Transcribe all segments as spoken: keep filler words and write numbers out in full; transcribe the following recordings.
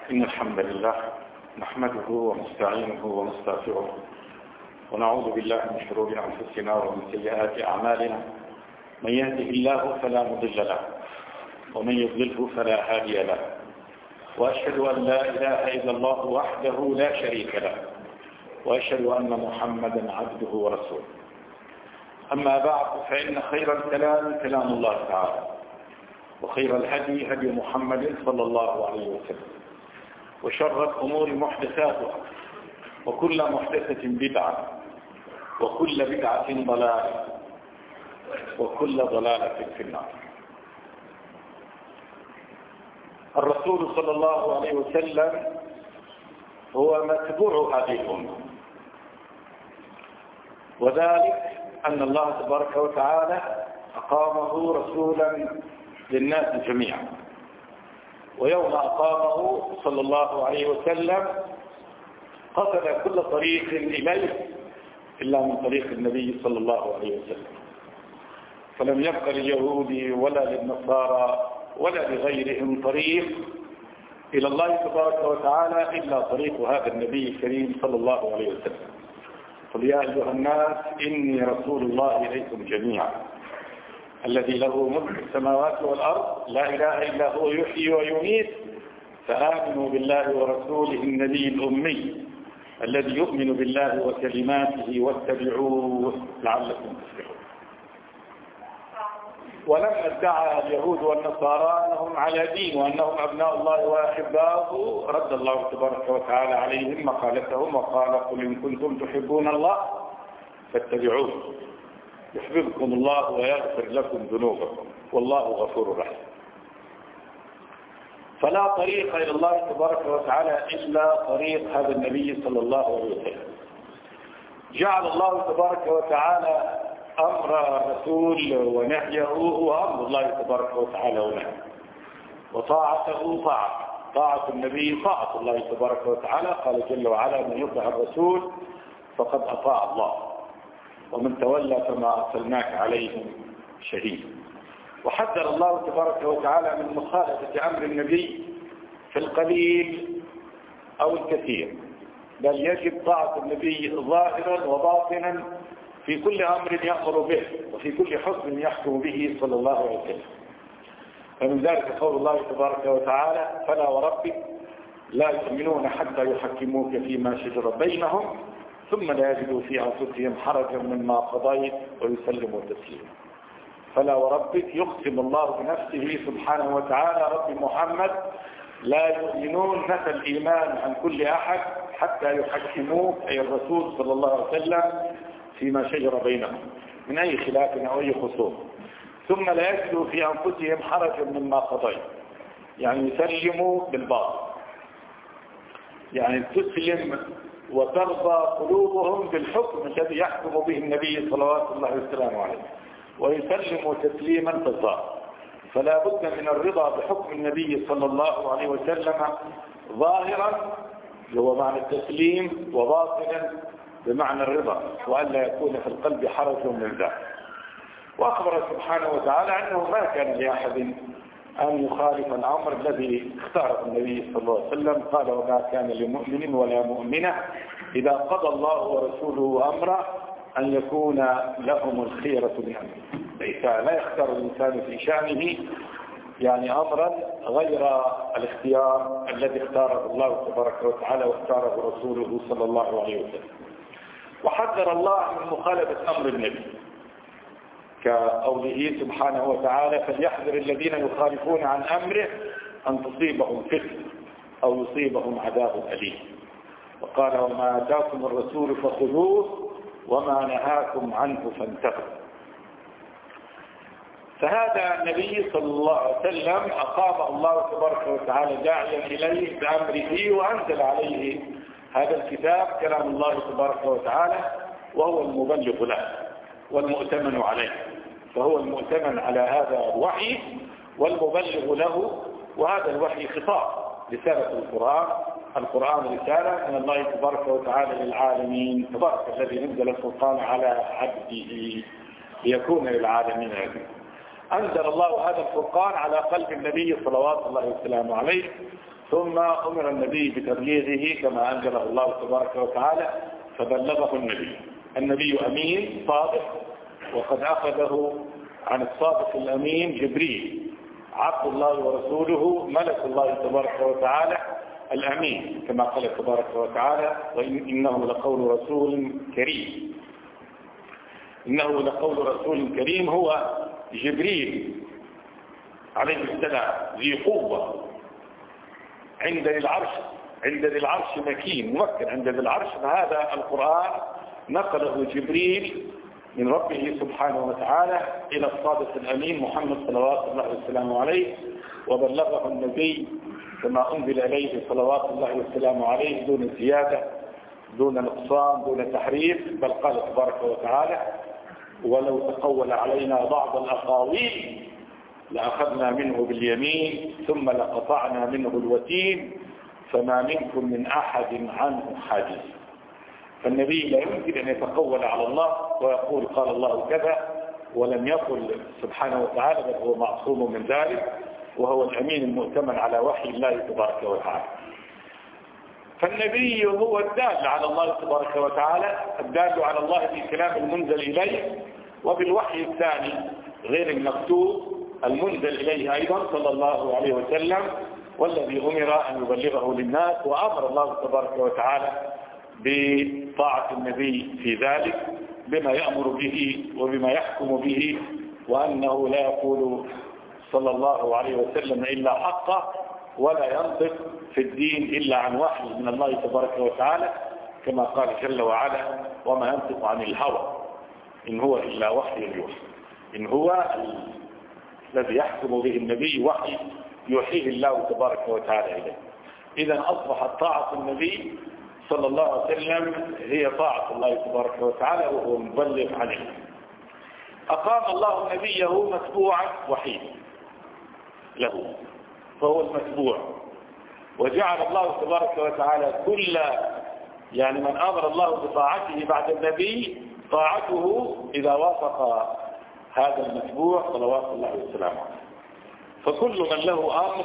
إن الحمد لله نحمده ونستعينه ونستغفره ونعوذ بالله من شرور أنفسنا ومن سيئات أعمالنا. من يهده الله فلا مضل له ومن يضلله فلا هادي له، وأشهد أن لا إله إلا الله وحده لا شريك له، وأشهد أن محمدا عبده ورسوله. أما بعد، فإن خير الكلام كلام الله تعالى، وخير الهدي هدي محمد صلى الله عليه وسلم، وشر الأمور محدثاتها، وكل محدثة بدعة، وكل بدعة ضلالة، وكل ضلالة في النار. الرسول صلى الله عليه وسلم هو متبوع هذه الأمة، وذلك أن الله تبارك وتعالى أقامه رسولا للناس جميعا، ويوم أقامه صلى الله عليه وسلم قصد كل طريق إليه إلا من طريق النبي صلى الله عليه وسلم، فلم يبق لليهود ولا للنصارى ولا لغيرهم طريق إلى الله تبارك وتعالى إلا طريق هذا النبي الكريم صلى الله عليه وسلم. قل يا أيها الناس إني رسول الله إليكم جميعا الذي له ملك السماوات والأرض لا إله إلا هو يحيي ويميت، فآمنوا بالله ورسوله النبي الأمي الذي يؤمن بالله وكلماته واتبعوه لعلكم تفلحون. ولما ادعى اليهود والنصارى أنهم على دين وأنهم أبناء الله وأحباؤه، رد الله تبارك وتعالى عليهم مقالتهم وقال: قل إن كنتم تحبون الله فاتبعوه يحببكم الله ويغفر لكم ذنوبكم والله غفور رحيم. فلا طريق إلى الله تبارك وتعالى إلا طريق هذا النبي صلى الله عليه وسلم. جعل الله تبارك وتعالى أمر الرسول ونهيه هو أمر الله تبارك وتعالى ونهيه، وطاعته طاعة طاعة النبي طاعة الله تبارك وتعالى. قال جل وعلا: من يطع الرسول فقد أطاع الله ومن تولى فما أرسلناك عليهم شهيد. وحذر الله تبارك وتعالى من مخالفة أمر النبي في القليل أو الكثير، بل يجب طاعة النبي ظاهرا وباطنا في كل أمر يأمر به وفي كل حكم يحكم به صلى الله عليه وسلم. فمن ذلك قول الله تبارك وتعالى: فلا وربك لا يؤمنون حتى يحكموك فيما شجر بينهم ثم لا يجدوا في أنفسهم حرجا مما قضيت ويسلموا تسليما. فلا وربك يقسم الله بنفسه سبحانه وتعالى: رب محمد لا يؤمنون نفى الإيمان عن كل أحد حتى يحكموك أي الرسول صلى الله عليه وسلم فيما شجر بينهم من أي خلاف أو أي خصوم، ثم لا يجدوا في أنفسهم حرجا مما قضيت، يعني يسلموا بالباطل، يعني تسلم وترضى قلوبهم بالحكم الذي يحكم به النبي صلوات الله وسلامه عليه، ويسلموا تسليما في الظاهر. فلا بد من الرضا بحكم النبي صلى الله عليه وسلم ظاهرا هو معنى التسليم، وباطنا بمعنى الرضا، وألا يكون في القلب حرج من ذلك. وأخبر سبحانه وتعالى أنه ما كان لأحد أن يخالف الأمر الذي اختاره النبي صلى الله عليه وسلم. قال: وما كان لمؤمن ولا مؤمنة إذا قضى الله ورسوله أمرا أن يكون لهم الخيرة من أمره. ليس لا يختار الإنسان في شأنه يعني أمرا غير الاختيار الذي اختاره الله تبارك وتعالى واختاره رسوله صلى الله عليه وسلم. وحذر الله من مخالفة أمر النبي كقوله سبحانه وتعالى: فليحذر الذين يخالفون عن أمره أن تصيبهم فتنة أو يصيبهم عذاب أليم. وقال: وما آتاكم الرسول فخذوه وما نهاكم عنه فانتهوا. فهذا النبي صلى الله عليه وسلم أقام الله تبارك وتعالى داعيا إليه بأمره، وأنزل عليه هذا الكتاب كلام الله تبارك وتعالى، وهو المبلغ له والمؤتمن عليه. فهو المؤتمن على هذا الوحي والمبلغ له، وهذا الوحي خطاب رسالة القرآن. القرآن رسالة من الله تبارك وتعالى للعالمين. تبارك الذي نزل الفرقان على عبده ليكون للعالمين نذيرا. أنزل الله هذا الفرقان على قلب النبي صلوات الله وسلامه عليه، ثم أمر النبي بتبليغه كما أنزله الله تبارك وتعالى فبلغه النبي. النبي أمين صادق، وقد أخذه عن الصادق الأمين جبريل عبد الله ورسوله ملك الله تبارك وتعالى الأمين، كما قال تبارك وتعالى وإنه لقول رسول كريم. إنه لقول رسول كريم هو جبريل عليه السلام ذي قوة عند ذي العرش، عند ذي العرش مكين ممكن عند ذي العرش. فهذا القرآن نقله جبريل من ربه سبحانه وتعالى إلى الصادق الأمين محمد صلوات الله وسلامه عليه، وبلغه النبي كما أنزل إليه صلوات الله وسلامه عليه دون زيادة دون نقصان دون تحريف. بل قال تبارك وتعالى ولو تقول علينا بعض الأقاويل لأخذنا منه باليمين ثم لقطعنا منه الوتين فما منكم من أحد عنه حاجز. فالنبي لا يمكن أن يتقول على الله ويقول قال الله كذا ولم يقل سبحانه وتعالى، بل هو معصوم من ذلك، وهو الأمين المؤتمن على وحي الله تبارك وتعالى. فالنبي هو الدال على الله تبارك وتعالى، الدال على الله بالكلام المنزل إليه وبالوحي الثاني غير المكتوب المنزل إليه أيضا صلى الله عليه وسلم، والذي أمر أن يبلغه للناس. وأمر الله تبارك وتعالى بطاعة النبي في ذلك بما يأمر به وبما يحكم به، وأنه لا يقول صلى الله عليه وسلم إلا حقه، ولا ينطق في الدين إلا عن وحي من الله تبارك وتعالى، كما قال جل وعلا وما ينطق عن الهوى إن هو إلا وحي يوحى. إن هو الذي يحكم به النبي وحي يوحيه الله تبارك وتعالى إليه. إذا أصبحت طاعة النبي صلى الله عليه وسلم هي طاعة الله تبارك وتعالى وهو مبلغ عليه. أقام الله نبيه متبوعا وحيدا له فهو المتبوع، وجعل الله تبارك وتعالى كل يعني من أمر الله بطاعته بعد النبي طاعته إذا وافق هذا المتبوع صلوات الله وسلامه عليه. فكل من له أمر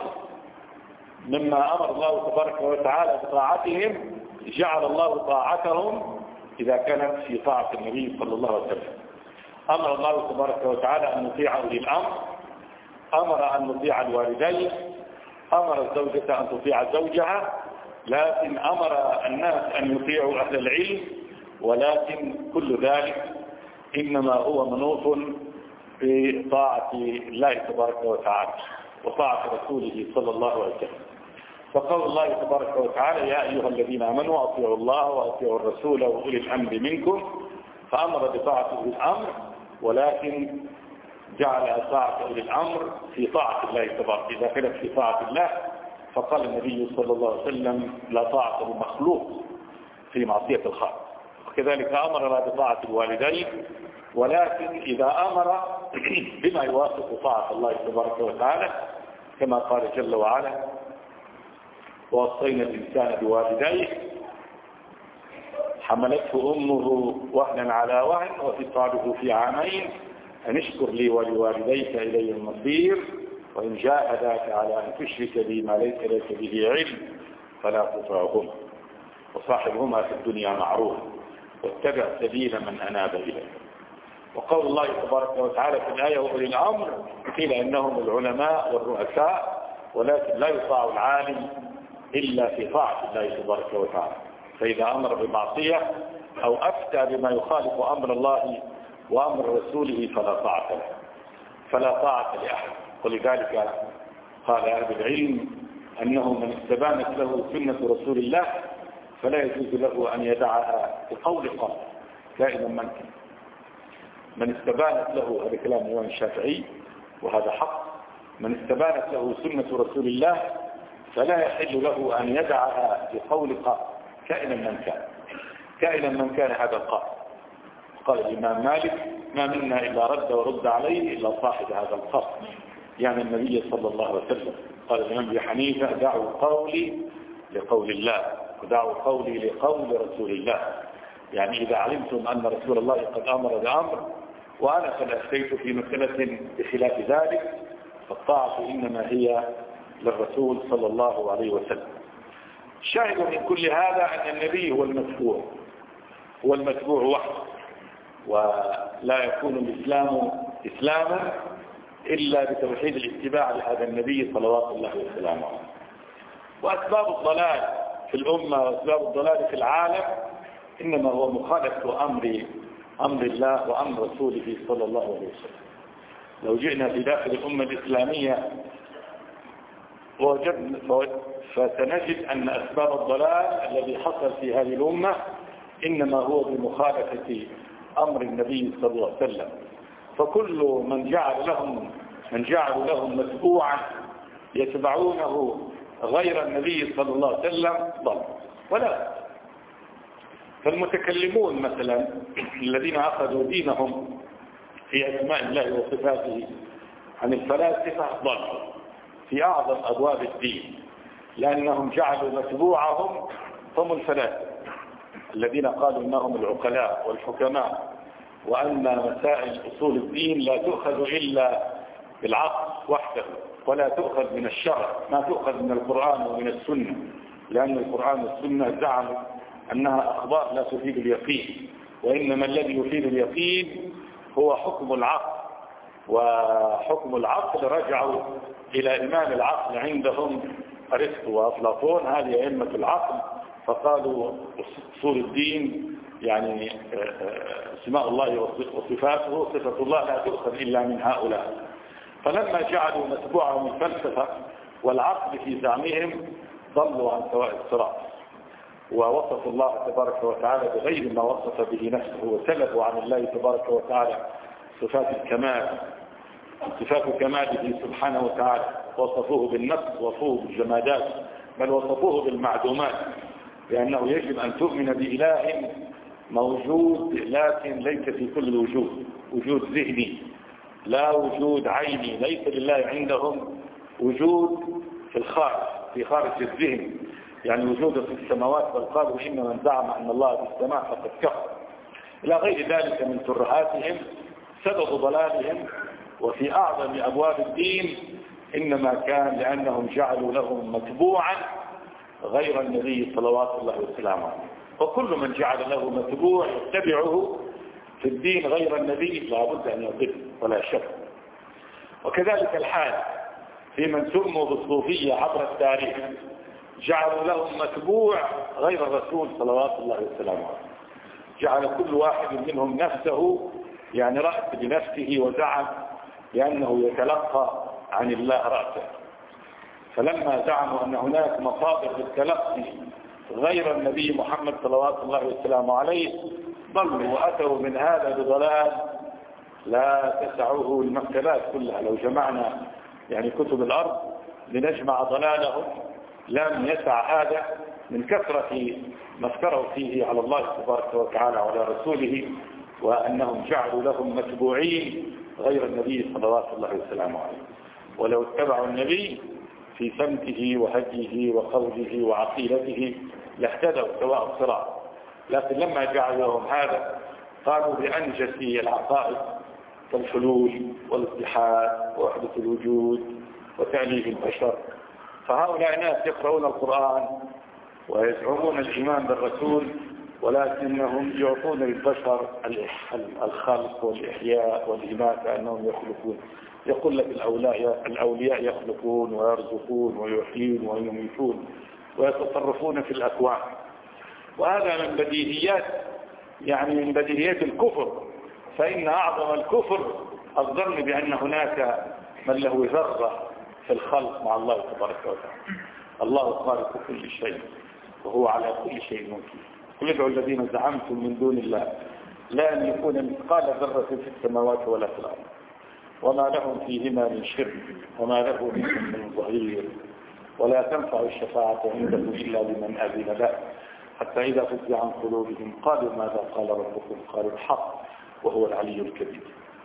مما أمر الله تبارك وتعالى بطاعتهم جعل الله طاعتهم إذا كانت في طاعة النبي صلى الله عليه وسلم. أمر الله تبارك وتعالى أن نطيع أولي الأمر، أمر أن نطيع الوالدين، أمر الزوجة أن تطيع زوجها، لكن أمر الناس أن يطيعوا أهل العلم. ولكن كل ذلك إنما هو منوط بطاعة الله تبارك وتعالى وطاعة رسوله صلى الله عليه وسلم. فقول الله تبارك وتعالى يا أيها الذين آمنوا أطيعوا الله وأطيعوا الرسول وأولي الأمر منكم، فأمر بطاعة أولي الأمر، ولكن جعل طاعة أولي الأمر في طاعة الله تبارك. إذا كانت في طاعة الله فقال النبي صلى الله عليه وسلم لا طاعة للمخلوق في معصية الخالق. وكذلك أمرنا بطاعة الوالدين، ولكن إذا أمر بما يوافق طاعة الله تبارك وتعالى كما قال جل وعلا ووصينا الإنسان بوالديه حملته أمه وهنا على وهن وفصاله في عامين أن اشكر لي ولوالديك إلي المصير وإن جاهداك على أن تشرك بي ما ليس لك به علم فلا تطعهما وصاحبهما في الدنيا معروفا واتبع سبيل من أناب إليه. وقول الله تبارك وتعالى في الآية وأولي الأمر قيل إنهم العلماء والرؤساء، ولكن لا يطاع العالم إلا في طاعة الله تبارك وتعالى. فإذا أمر بمعصية أو أفتى بما يخالف أمر الله وأمر رسوله فلا طاعة له فلا طاعة لأحد. ولذلك قال أهل العلم أنه من استبانت له سنة رسول الله فلا يجوز له أن يدعها بقول قال كائنا من كان. من استبانت له، هذا كلام الإمام الشافعي وهذا حق، من استبانت له سنة رسول الله فلا يحل له أن يدعها بقول قال كائنا من كان. كائنا من كان هذا القائل. قال الإمام مالك ما منا إلا رد ورد عليه إلا صاحب هذا القصر، يعني النبي صلى الله عليه وسلم. قال الإمام أبي حنيفة دعوا قولي لقول الله ودعوا قولي لقول رسول الله. يعني إذا علمتم أن رسول الله قد أمر بأمر وأنا قد أفتيت في مسألة بخلاف ذلك، فالطاعة إنما هي للرسول صلى الله عليه وسلم. الشاهد من كل هذا أن النبي هو المتبوع، هو المتبوع وحده، ولا يكون الإسلام إسلاما إلا بتوحيد الاتباع لهذا النبي صلوات الله وسلامه عليه. وأسباب الضلال في الأمة وأسباب الضلال في العالم إنما هو مخالفة أمر أمر الله وأمر رسوله صلى الله عليه وسلم. لو جئنا في داخل الأمة الإسلامية ووجدنا فسنجد أن أسباب الضلال الذي حصل في هذه الأمة إنما هو بمخالفة أمر النبي صلى الله عليه وسلم. فكل من جعل لهم من جعلوا لهم متبوعا يتبعونه غير النبي صلى الله عليه وسلم ضل. ولا فالمتكلمون مثلا الذين أخذوا دينهم في أسماء الله وصفاته عن الفلاسفة ضل في أعظم أبواب الدين، لأنهم جعلوا متبوعهم هم الفلاسفة الذين قالوا إنهم العقلاء والحكماء، وأن مسائل أصول الدين لا تؤخذ إلا بالعقل وحده، ولا تؤخذ من الشرع، ما تؤخذ من القرآن ومن السنة، لأن القرآن والسنة زعموا أنها أخبار لا تفيد اليقين، وإنما الذي يفيد اليقين هو حكم العقل. وحكم العقل رجعوا إلى إمام العقل عندهم أرسطو وأفلاطون، هذه أئمة العقل، فقالوا أصول الدين يعني اسماء الله وصفاته، صفة الله لا تؤخذ إلا من هؤلاء. فلما جعلوا متبوعهم الفلسفة والعقل في زعمهم ضلوا عن سواء الصراط، ووصفوا الله تبارك وتعالى بغير ما وصف به نفسه، وسلبوا عن الله تبارك وتعالى صفات الكمال، صفات كماله سبحانه وتعالى، وصفوه بالنقص، وصفوه بالجمادات، بل وصفوه بالمعدومات، لأنه يجب أن تؤمن بإله موجود لكن ليس في كل الوجود، وجود ذهني لا وجود عيني، ليس لله عندهم وجود في الخارج، في خارج الذهن، يعني وجود في السماوات، بل قالوا إن من زعم أن الله في السماء فقد كفر، إلى غير ذلك من ترهاتهم. سبب ضلالهم وفي أعظم أبواب الدين إنما كان لأنهم جعلوا لهم متبوعا غير النبي صلوات الله وسلامه عليه. وكل من جعل له متبوع يتبعه في الدين غير النبي لا بد أن يضل ولا شك. وكذلك الحال في من سموا بالصوفية عبر التاريخ، جعلوا لهم متبوع غير الرسول صلوات الله وسلامه عليه. جعل كل واحد منهم نفسه يعني رأس بنفسه، وزعم لأنه يتلقى عن الله رأسه. فلما زعموا أن هناك مصادر للتلقي غير النبي محمد صلوات الله وسلامه عليه ضلوا وأتوا من هذا بضلال لا تسعه المكتبات كلها. لو جمعنا يعني كتب الأرض لنجمع ضلالهم لم يسع هذا من كثرة ما افتروا فيه على الله تبارك وتعالى وعلى رسوله، وأنهم جعلوا لهم متبوعين غير النبي صلوات الله وسلامه عليه. ولو اتبعوا النبي في سمته وهديه وقوله وعقيدته لاهتدوا سواء الصراط، لكن لما جعلوا لهم هذا قالوا بأنجس العقائد كالحلول والاتحاد ووحدة الوجود وتأليف البشر. فهؤلاء ناس يقرؤون القرآن ويزعمون الإيمان بالرسول، ولكنهم يعطون للبشر الخلق والإحياء والإماتة، أنهم يخلقون. يقول لك الأولياء, الأولياء يخلقون ويرزقون ويحيون ويميتون ويتصرفون في الأكوان، وهذا من بديهيات يعني من بديهيات الكفر. فإن أعظم الكفر الظن بأن هناك من له ذرة في الخلق مع الله تبارك وتعالى. الله خالق كل شيء وهو على كل شيء وكيل. قل ادعوا الذين زعمتم من دون الله لا يملكون مثقال ذرة في السماوات ولا في الأرض وما لهم فيهما من شرك وما له منهم من ظهير ولا تنفع الشفاعة عنده إلا لمن أذن له حتى إذا فزع عن قلوبهم قالوا ماذا قال ربكم قالوا الحق وهو العلي الكبير.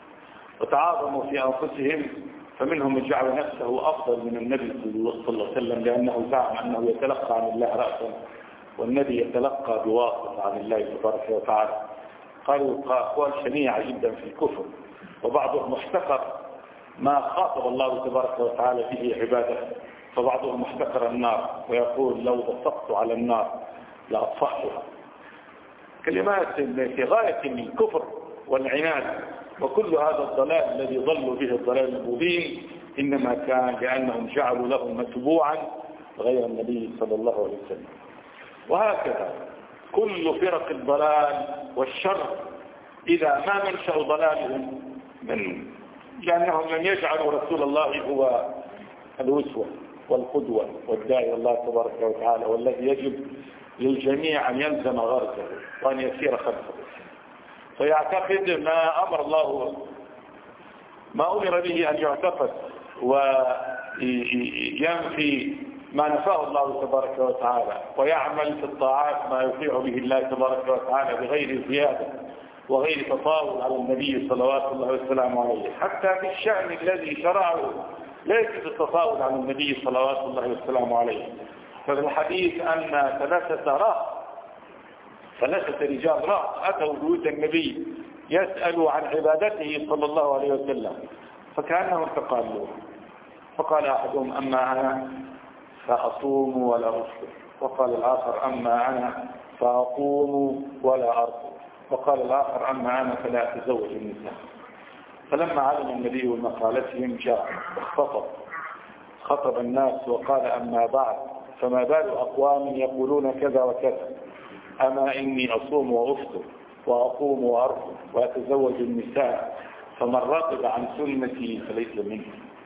وتعاظموا في أنفسهم، فمنهم من جعل نفسه أفضل من النبي صلى الله عليه وسلم لأنه زعم أنه يتلقى عن الله رأسا والنبي يتلقى بواسطة عن الله تبارك وتعالى. قالوا أقوال شنيعة جدا في الكفر، وبعضهم احتقر ما خاطب الله تبارك وتعالى به عباده، فبعضهم احتقر النار ويقول لو بصقت على النار لأطفأتها. كلمات في غاية من الكفر والعناد، وكل هذا الضلال الذي ضلوا به الضلال المبين إنما كان لأنهم جعلوا له متبوعا غير النبي صلى الله عليه وسلم. وهكذا كل فرق الضلال والشر إذا ما منشأ ضلالهم من لأنهم لم يجعلوا رسول الله هو الأسوة والقدوة والداعي الله تبارك وتعالى، والذي يجب للجميع أن يلزم غرزه وأن يسير خلفه. فيعتقد ما أمر الله ما أمر به أن يعتقد وينفي ما نفاه الله تبارك وتعالى، ويعمل في الطاعات ما يطيع به الله تبارك وتعالى بغير زيادة وغير تطاول على النبي صلوات الله وسلامه عليه. حتى في الشأن الذي شرعه ليس بالتطاول على النبي صلوات الله وسلامه عليه. ففي الحديث أن ثلاثة راء ثلاثة رجال راء أتوا بيوت النبي يسألوا عن عبادته صلى الله عليه وسلم، فكأنهم تقالوا. فقال أحدهم أما أنا فأصوم ولا أفطر، وقال الآخر أما أنا فأقوم ولا أرقد، وقال الآخر أما أنا فلا أتزوج النساء. فلما علم النبي بمقالتهم جاء وخطب خطب الناس وقال أما بعد فما بال أقوام يقولون كذا وكذا، أما إني أصوم وأفطر وأقوم وأرقد وأتزوج النساء، فمن رغب عن سنتي فليس مني.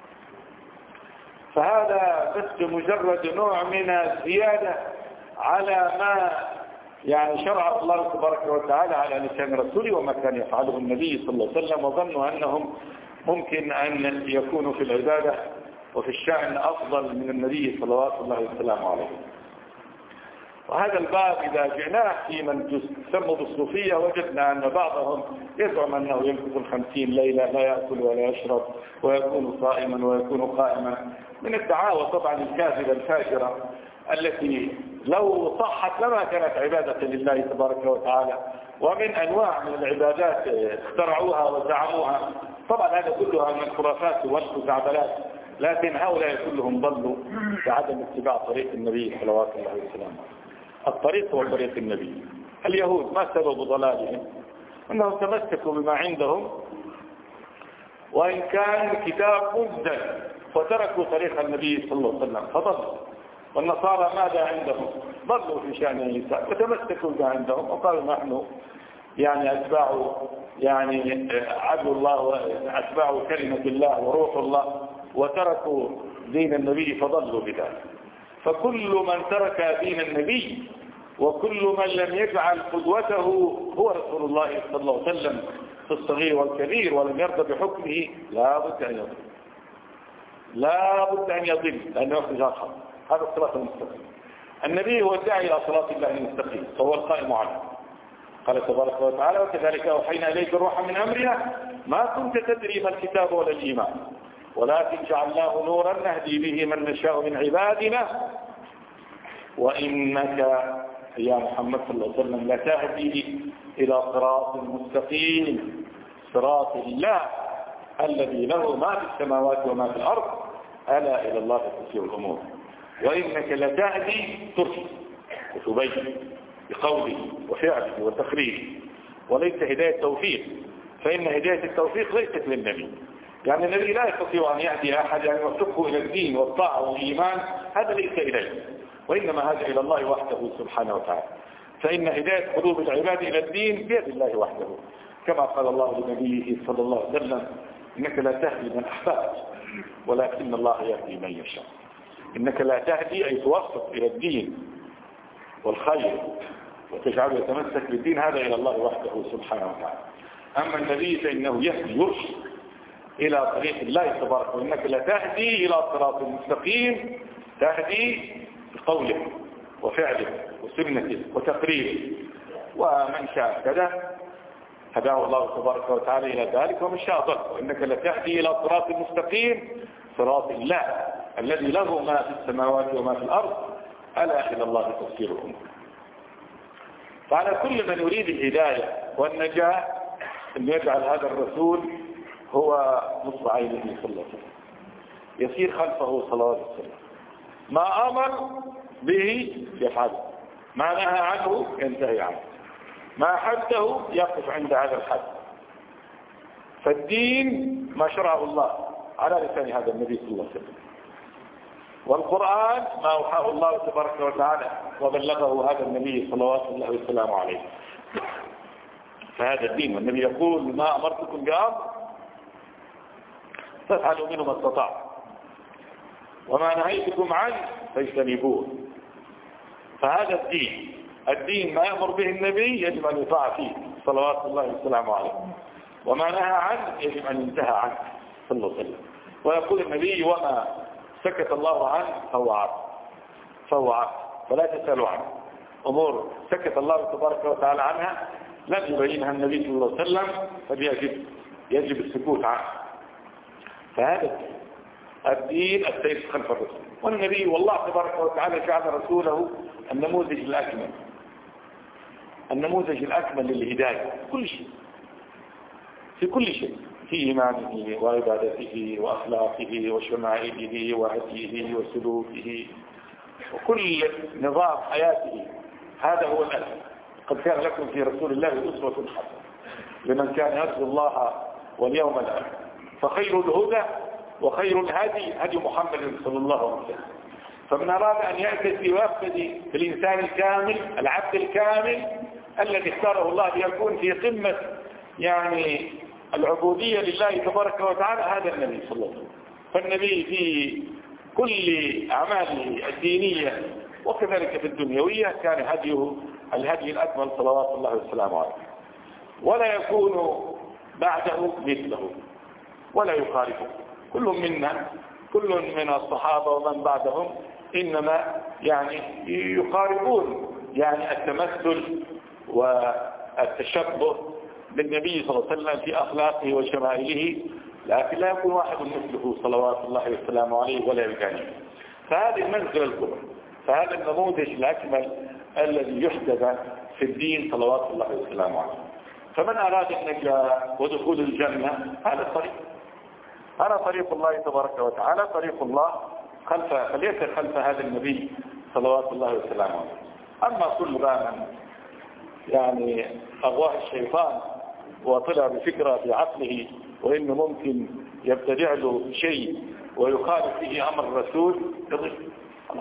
فهذا بس مجرد نوع من الزيادة على ما يعني شرع الله تبارك وتعالى على لسان رسوله وما كان يفعله النبي صلى الله عليه وسلم، وظنوا أنهم ممكن أن يكونوا في العبادة وفي الشأن أفضل من النبي صلوات الله وسلامه عليه. وهذا الباب إذا جئناه في من تسمى بالصوفية وجدنا أن بعضهم يزعم أنه يمكث الخمسين ليلة لا يأكل ولا يشرب ويكون صائما ويكون قائما، من الدعاوى طبعا الكاذبة الفاجرة التي لو صحت لما كانت عبادة لله تبارك وتعالى، ومن أنواع من العبادات اخترعوها وزعموها. طبعا هذا كلها من الخرافات والخزعبلات، لكن هؤلاء كلهم ضلوا بعدم اتباع طريق النبي صلوات الله وسلامه. الطريق هو طريق النبي. اليهود ما سبب ضلالهم؟ أنهم تمسكوا بما عندهم وإن كان كتاب منزل، وتركوا طريق النبي صلى الله عليه وسلم فضلوا. والنصارى ماذا عندهم؟ ضلوا في شأن النساء فتمسكوا بما عندهم وقالوا نحن يعني أتباع يعني عدل الله وأتباع كلمة الله وروح الله، وتركوا دين النبي فضلوا بذلك. فكل من ترك دين النبي وكل من لم يجعل قدوته هو رسول الله صلى الله عليه وسلم في الصغير والكبير ولم يرضى بحكمه لا بد أن يضل، لا بد أن يضل لأنه يخرج الخط. هذا الصراط المستقيم. النبي هو الداعي إلى صراط الله المستقيم فهو القائم عنه. قال تبارك وتعالى وكذلك أوحينا إليك الروح من أمرنا ما كنت تدري ما الكتاب ولا الإيمان ولكن جعلناه نورا نهدي به من نشاء من عبادنا وإنك يا محمد صلى الله عليه وسلم لتهدي إلى صراط مستقيم، صراط الله الذي له ما في السماوات وما في الأرض ألا إلى الله تسير الأمور. وإنك لتهدي ترشد وتبين بقوله وفعله وتقريره، وليس هداية توفيق، فإن هداية التوفيق ليست للنبي. يعني النبي لا يستطيع أن يهدي أحد أن يوفقه إلى الدين والطاعة والإيمان، هذا ليس إليه، وإنما هذا إلى الله وحده سبحانه وتعالى. فإن هداية قلوب العباد إلى الدين بيد الله وحده، كما قال الله لنبيه صلى الله عليه وسلم إنك لا تهدي من أحببت ولكن الله يهدي من يشاء. إنك لا تهدي أي توفق إلى الدين والخير وتجعله يتمسك بالدين، هذا إلى الله وحده سبحانه وتعالى. أما النبي فإنه يهدي يرشد إلى طريق الله تبارك وتعالى. إنك لا تهدي إلى صراط مستقيم، تهدي بقوله وفعله وسنته وتقريره. ومن شاء كذا هداه الله تبارك وتعالى إلى ذلك، ومن شاء ضل. وإنك لا تهدي إلى صراط مستقيم، صراط الله الذي له ما في السماوات وما في الأرض ألا إلى الله تسير الأمور. فعلى كل من يريد الهداية والنجاة أن يجعل هذا الرسول هو نصب عينه صلى الله عليه وسلم، يسير خلفه صلى الله عليه وسلم، ما أمر به يفعله، ما نهى عنه ينتهي عنه، ما حده يقف عند هذا الحد. فالدين ما شرعه الله على لسان هذا النبي صلى الله عليه وسلم، والقرآن ما أوحاه الله تبارك وتعالى وبلغه هذا النبي صلوات الله وسلامه عليه. فهذا الدين، والنبي يقول ما أمرتكم بأمر فافعلوا منه ما استطعتم وما نهيتكم عنه فاجتنبوه. فهذا الدين، الدين ما يأمر به النبي يجب أن يطاع فيه صلوات الله وسلامه عليه، وما نهى عنه يجب أن ينتهى عنه صلى الله عليه وسلم. ويقول النبي وما سكت الله عنه فهو عرض فهو عرض فلا تسألوا عنه. أمور سكت الله تبارك وتعالى عنها لم يبينها النبي صلى الله عليه وسلم فبيجب يجب السكوت عنه. فهذا الدين السير خلف الرسول، والنبي والله تبارك وتعالى جعل رسوله النموذج الأكمل النموذج الأكمل للهداية كل شيء، في كل شيء، في إيمانه وعبادته وأخلاقه وشمائله وهديه وسلوكه وكل نظام حياته. هذا هو الأساس. قد كان لكم في رسول الله أسوة حسنة لمن كان يرجو الله واليوم الآخر. فخير الهدى وخير الهدي هدي محمد صلى الله عليه وسلم. فمن أراد أن يأتي ويقتدي بالإنسان الكامل العبد الكامل الذي اختاره الله ليكون في قمة يعني العبودية لله تبارك وتعالى هذا النبي صلى الله عليه وسلم. فالنبي في كل أعماله الدينية وكذلك في الدنيوية كان هديه الهدي الأكمل صلوات الله وسلامه عليه، ولا يكون بعده مثله ولا يخالفه. كل منا كل من الصحابة ومن بعدهم إنما يعني يقاربون يعني التمثل والتشبه بالنبي صلى الله عليه وسلم في أخلاقه وشمائله، لكن لا يكون واحد مثله صلوات الله وسلامه عليه ولا يجانيه. فهذه المنزلة الكبرى، فهذا النموذج الأكمل الذي يحدث في الدين صلوات الله وسلامه عليه. فمن أراد النجاة ودخول الجنة هذا الطريق، هذا طريق الله تبارك وتعالى، طريق الله خلف فليس خلف هذا النبي صلوات الله وسلامه عليه. أما كل من يعني أغواه الشيطان وطلع بفكرة في عقله وإنه ممكن يبتدع له شيء ويخالف فيه أمر الرسول يضل. خلاص،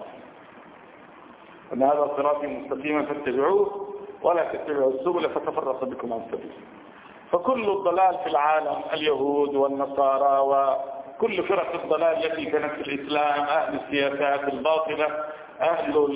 أن هذا صراطي مستقيما فاتبعوه ولا تتبعوا السبل فتفرق بكم عن سبيله. فكل الضلال في العالم اليهود والنصارى وكل فرق الضلال التي كانت في الإسلام، أهل السياسات الباطلة، أهل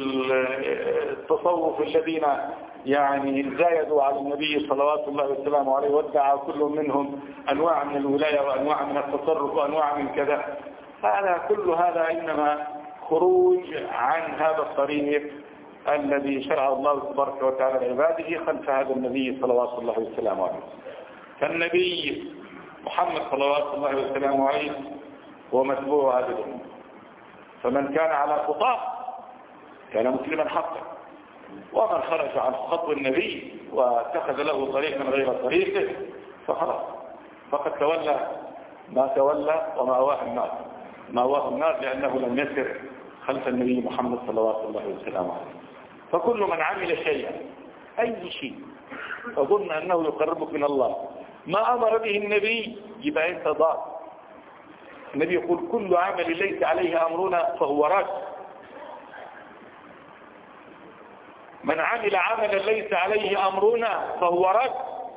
التصوف الذين يعني زايدوا على النبي صلوات الله وسلامه عليه وادعى كل منهم أنواع من الولاية وأنواع من التصرف وأنواع من كذا. هذا كل هذا إنما خروج عن هذا الطريق الذي شرعه الله تبارك وتعالى لعباده خلف هذا النبي صلوات الله وسلامه عليه. فالنبي محمد صلوات الله وسلامه عليه هو متبوع هذه الأمة، فمن كان على خطاه كان مسلما حقا، ومن خرج عن خطو النبي واتخذ له طريقا غير طريقه فخلاص فقد تولى ما تولى ومأواه النار مأواه النار لأنه لم يسر خلف النبي محمد صلوات الله وسلامه عليه. فكل من عمل شيئا أي شيء أظن أنه يقربك من الله ما أمر به النبي يبقى أنت ضال. النبي يقول كل عمل ليس عليه أمرنا فهو رد. من عمل عملا ليس عليه أمرنا فهو رد.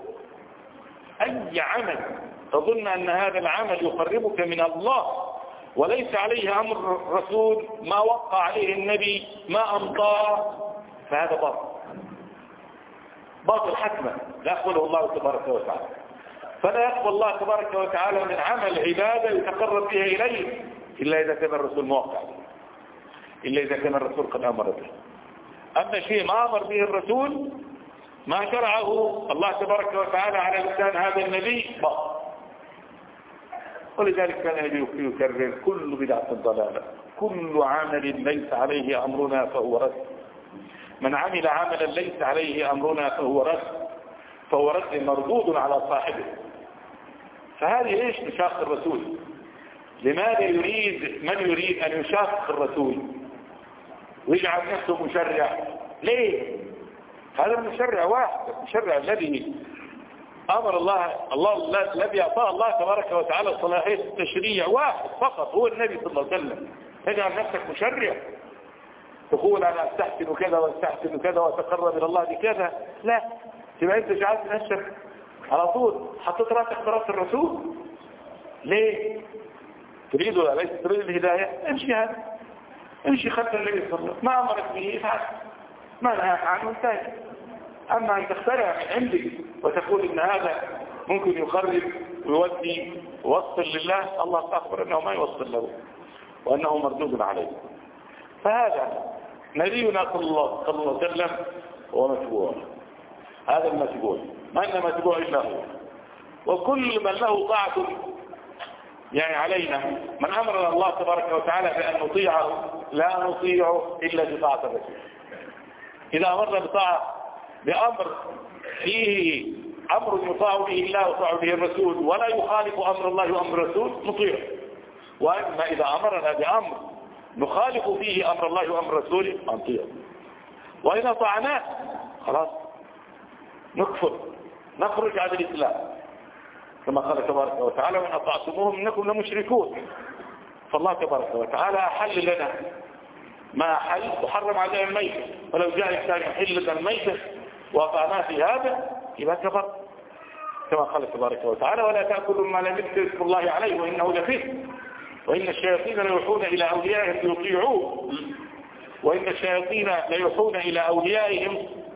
أي عمل تظن أن هذا العمل يقربك من الله وليس عليه أمر الرسول ما وقع عليه النبي ما أمضاه فهذا باطل باطل حتما لا يقبله الله تبارك وتعالى. فلا يقبل الله تبارك وتعالى من عمل عبادة يتقرب بها إليه إلا إذا كان الرسول موقع، إلا إذا كان الرسول قد أمر به. أما شيء ما أمر به الرسول ما شرعه الله تبارك وتعالى على لسان هذا النبي باطل. ولذلك كان النبي يكرر كل بدعة ضلالة، كل عمل ليس عليه أمرنا فهو رد. من عمل عملا ليس عليه أمرنا فهو رد، فهو رد مردود على صاحبه. فهذه ليش مشاق الرسول؟ لماذا يريد من يريد أن يشاق الرسول ويجعل نفسه مشرع؟ ليه؟ هذا المشرع واحد، المشرع الذي أمر الله الله الذي أعطاه الله تبارك وتعالى صلاحية التشريع واحد فقط، هو النبي صلى الله عليه وسلم. تجعل نفسك مشرع تقول أنا أستحسن كذا وأستحسن كذا وأتقرب إلى الله بكذا؟ لا، تبقى أنت جعلت نفسك على طول حطيت راسك في راس الرسول. ليه؟ تريد ولا ليس تريد الهداية؟ امشي هذا، امشي خلف النبي صلى الله عليه وسلم، ما أمرك به افعل، ما نهاك عنه انتهى. أما أن تخترع من عندك وتقول إن هذا ممكن يخرب ويودي وصل لله، الله أخبر أنه ما يوصل له وأنه مردود عليه. فهذا نبينا صلى الله عليه وسلم هو متبوع، هذا المتبوع، ما أن متبوع إلا هو. وكل من له طاعة يعني علينا، من أمرنا الله تبارك وتعالى بأن نطيعه لا نطيعه إلا بطاعة الرسول. إذا أمرنا بطاعة بأمر فيه أمر يطاع به الله ويطاع به الرسول ولا يخالف أمر الله وأمر الرسول نطيعه. وأما إذا أمرنا بأمر نخالف فيه أمر الله وأمر الرسول نطيعه. وإذا طعناه خلاص نكفر، نخرج عن الإسلام، كما قال تبارك وتعالى وإن أطعتموهم إنكم لمشركون. فالله تبارك وتعالى أحل لنا ما أحل وحرم علينا الميتة، ولو جاء الإنسان يحل لنا الميتة وأطعناه في هذا يبقى كفر، كما قال تبارك وتعالى ولا تأكلوا ما لم يذكر الله عليه وإنه لفسق وإن الشياطين ليوحون إلى أوليائهم ليطيعوه وإن الشياطين ليوحون إلى أوليائهم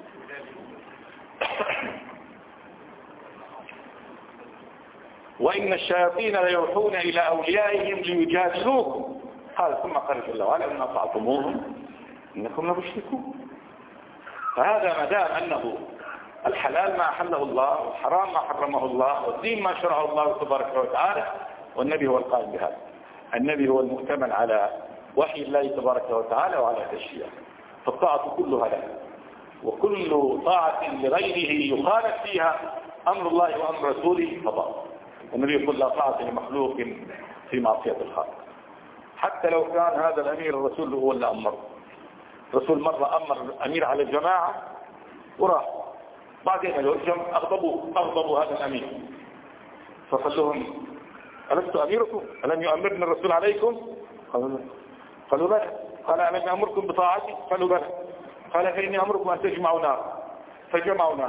وإن الشياطين ليوحون إلى أوليائهم ليجادلوكم. قال ثم قال جل وعلا إن أطعتموهم إنكم لمشركون. فهذا ما دام أنه الحلال ما أحله الله والحرام ما حرمه الله والدين ما شرعه الله تبارك وتعالى، والنبي هو القائم بهذا. النبي هو المؤتمن على وحي الله تبارك وتعالى وعلى تشريعه. فالطاعة كلها له، وكل طاعة لغيره يخالف فيها أمر الله وأمر رسوله فضاء. النبي يقول لا طاعة لمخلوق في معصية الخالق، حتى لو كان هذا الأمير الرسول هو اللي أمره. الرسول مرة أمر أمير على الجماعة وراح، بعدين الهجم أغضبوا أغضبوا هذا الأمير، فقال لهم ألست أميركم؟ ألم يؤمرني الرسول عليكم؟ قالوا قالوا بلى. قال ألم يأمركم بطاعتي؟ قالوا بلى. قال فإني أمركم أن تجمعوا نار، فجمعوا نار.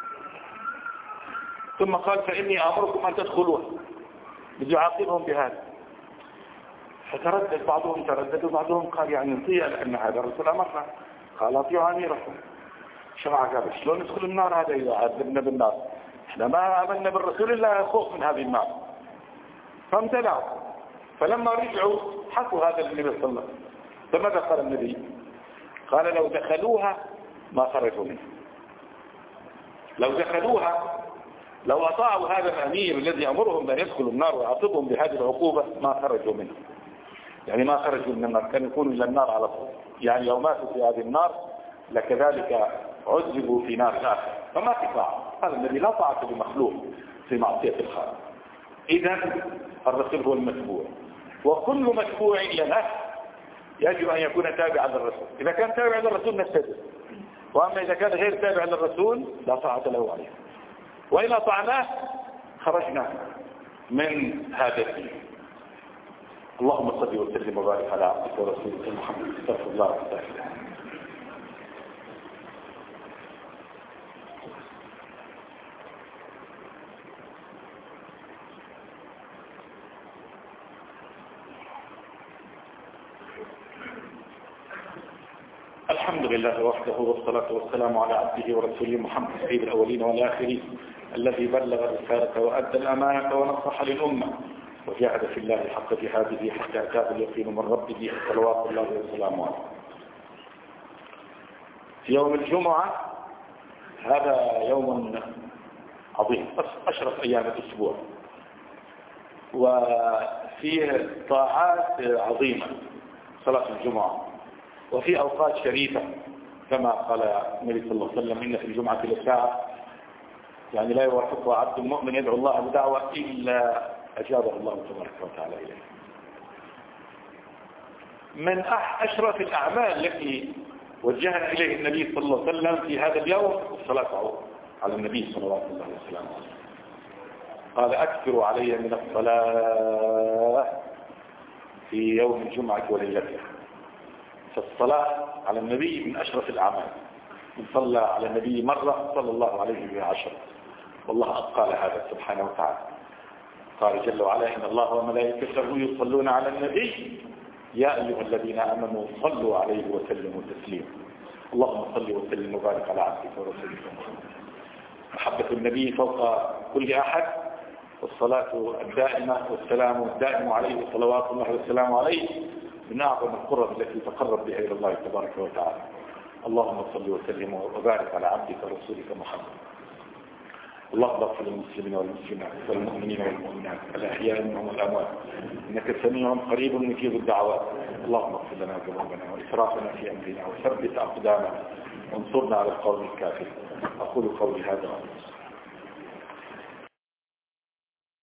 ثم قال فإني أمركم أن تدخلوها، بده يعاقبهم بهذا. فتردد بعضهم تردد وبعضهم قال يعني نطيع لأن هذا الرسول أمرنا. قال أطيعوا أميركم. شرع قال شلون ندخل النار هذا إذا عذبنا بالنار؟ احنا ما آمنا بالرسول إلا خوف من هذه النار. فامتنعوا. فلما رجعوا حكوا هذا النبي صلى الله عليه وسلم. فماذا قال النبي؟ قال لو دخلوها ما خرجوا منها. لو دخلوها، لو أطاعوا هذا الأمير الذي أمرهم أن يدخلوا النار ويعاقبهم بهذه العقوبة ما خرجوا منها. يعني ما خرجوا من النار، كانوا يكونوا إلى النار على طول. يعني لو ماتوا في هذه النار لكذلك عذبوا في نار الآخرة. فما في طاعة. هذا الذي لا طاعة لمخلوق في معصية الخالق. إذا الرسول هو المتبوع، وكل متبوع له يجب أن يكون تابعا للرسول. إذا كان تابعا للرسول نستدل، وأما إذا كان غير تابع للرسول لا طاعة له عليه. وإن أطعناه خرجنا من هذا الدين. اللهم صل وسلم وبارك على عبدك ورسولك محمد. استغفر الله وأستغفر. الحمد لله وحده والصلاة والسلام على عبده ورسوله محمد سيد الأولين والآخرين الذي بلغ الرسالة وأدى الأمانة ونصح للأمة وجاهد في الله حق جهاده حتى أتاه اليقين من ربه صلوات الله وسلامه عليه. في يوم الجمعة هذا يوم عظيم، أشرف أيام الأسبوع، وفيه طاعات عظيمة صلاة الجمعة، وفي أوقات شريفة كما قال النبي صلى الله عليه وسلم إن في الجمعة لساعة، يعني لا يوافقها عبد المؤمن يدعو الله بدعوة إلا أجابه الله تبارك وتعالى إليه. من أشرف الأعمال التي وجهنا إليه النبي صلى الله عليه وسلم في هذا اليوم الصلاة على النبي صلى الله عليه وسلم. قال أكثروا علي من الصلاة في يوم الجمعة وليلتها. فالصلاة على النبي من أشرف الأعمال. من صلى على النبي مرة صلى الله عليه بعشر، والله قال هذا سبحانه وتعالى. قال جل وعلا إن الله وملائكته يصلون على النبي يا أيها الذين آمنوا صلوا عليه وسلموا تسليما. اللهم صل وسلم وبارك على عبدك ورسولك محمد. محبة النبي فوق كل أحد، والصلاة الدائمة والسلام الدائم عليه صلوات الله والسلام عليه من أعظم القرب التي تقرب بها إلى الله تبارك وتعالى. اللهم صل وسلم وبارك على عبدك ورسولك محمد. اللهم اغفر للمسلمين والمسلمات والمؤمنين والمؤمنات الأحياء منهم والأموات إنك سميع قريب مجيب الدعوات. اللهم اغفر لنا ذنوبنا وإسرافنا في أمرنا وثبت أقدامنا وانصرنا على القوم الكافرين. أقول قولي هذا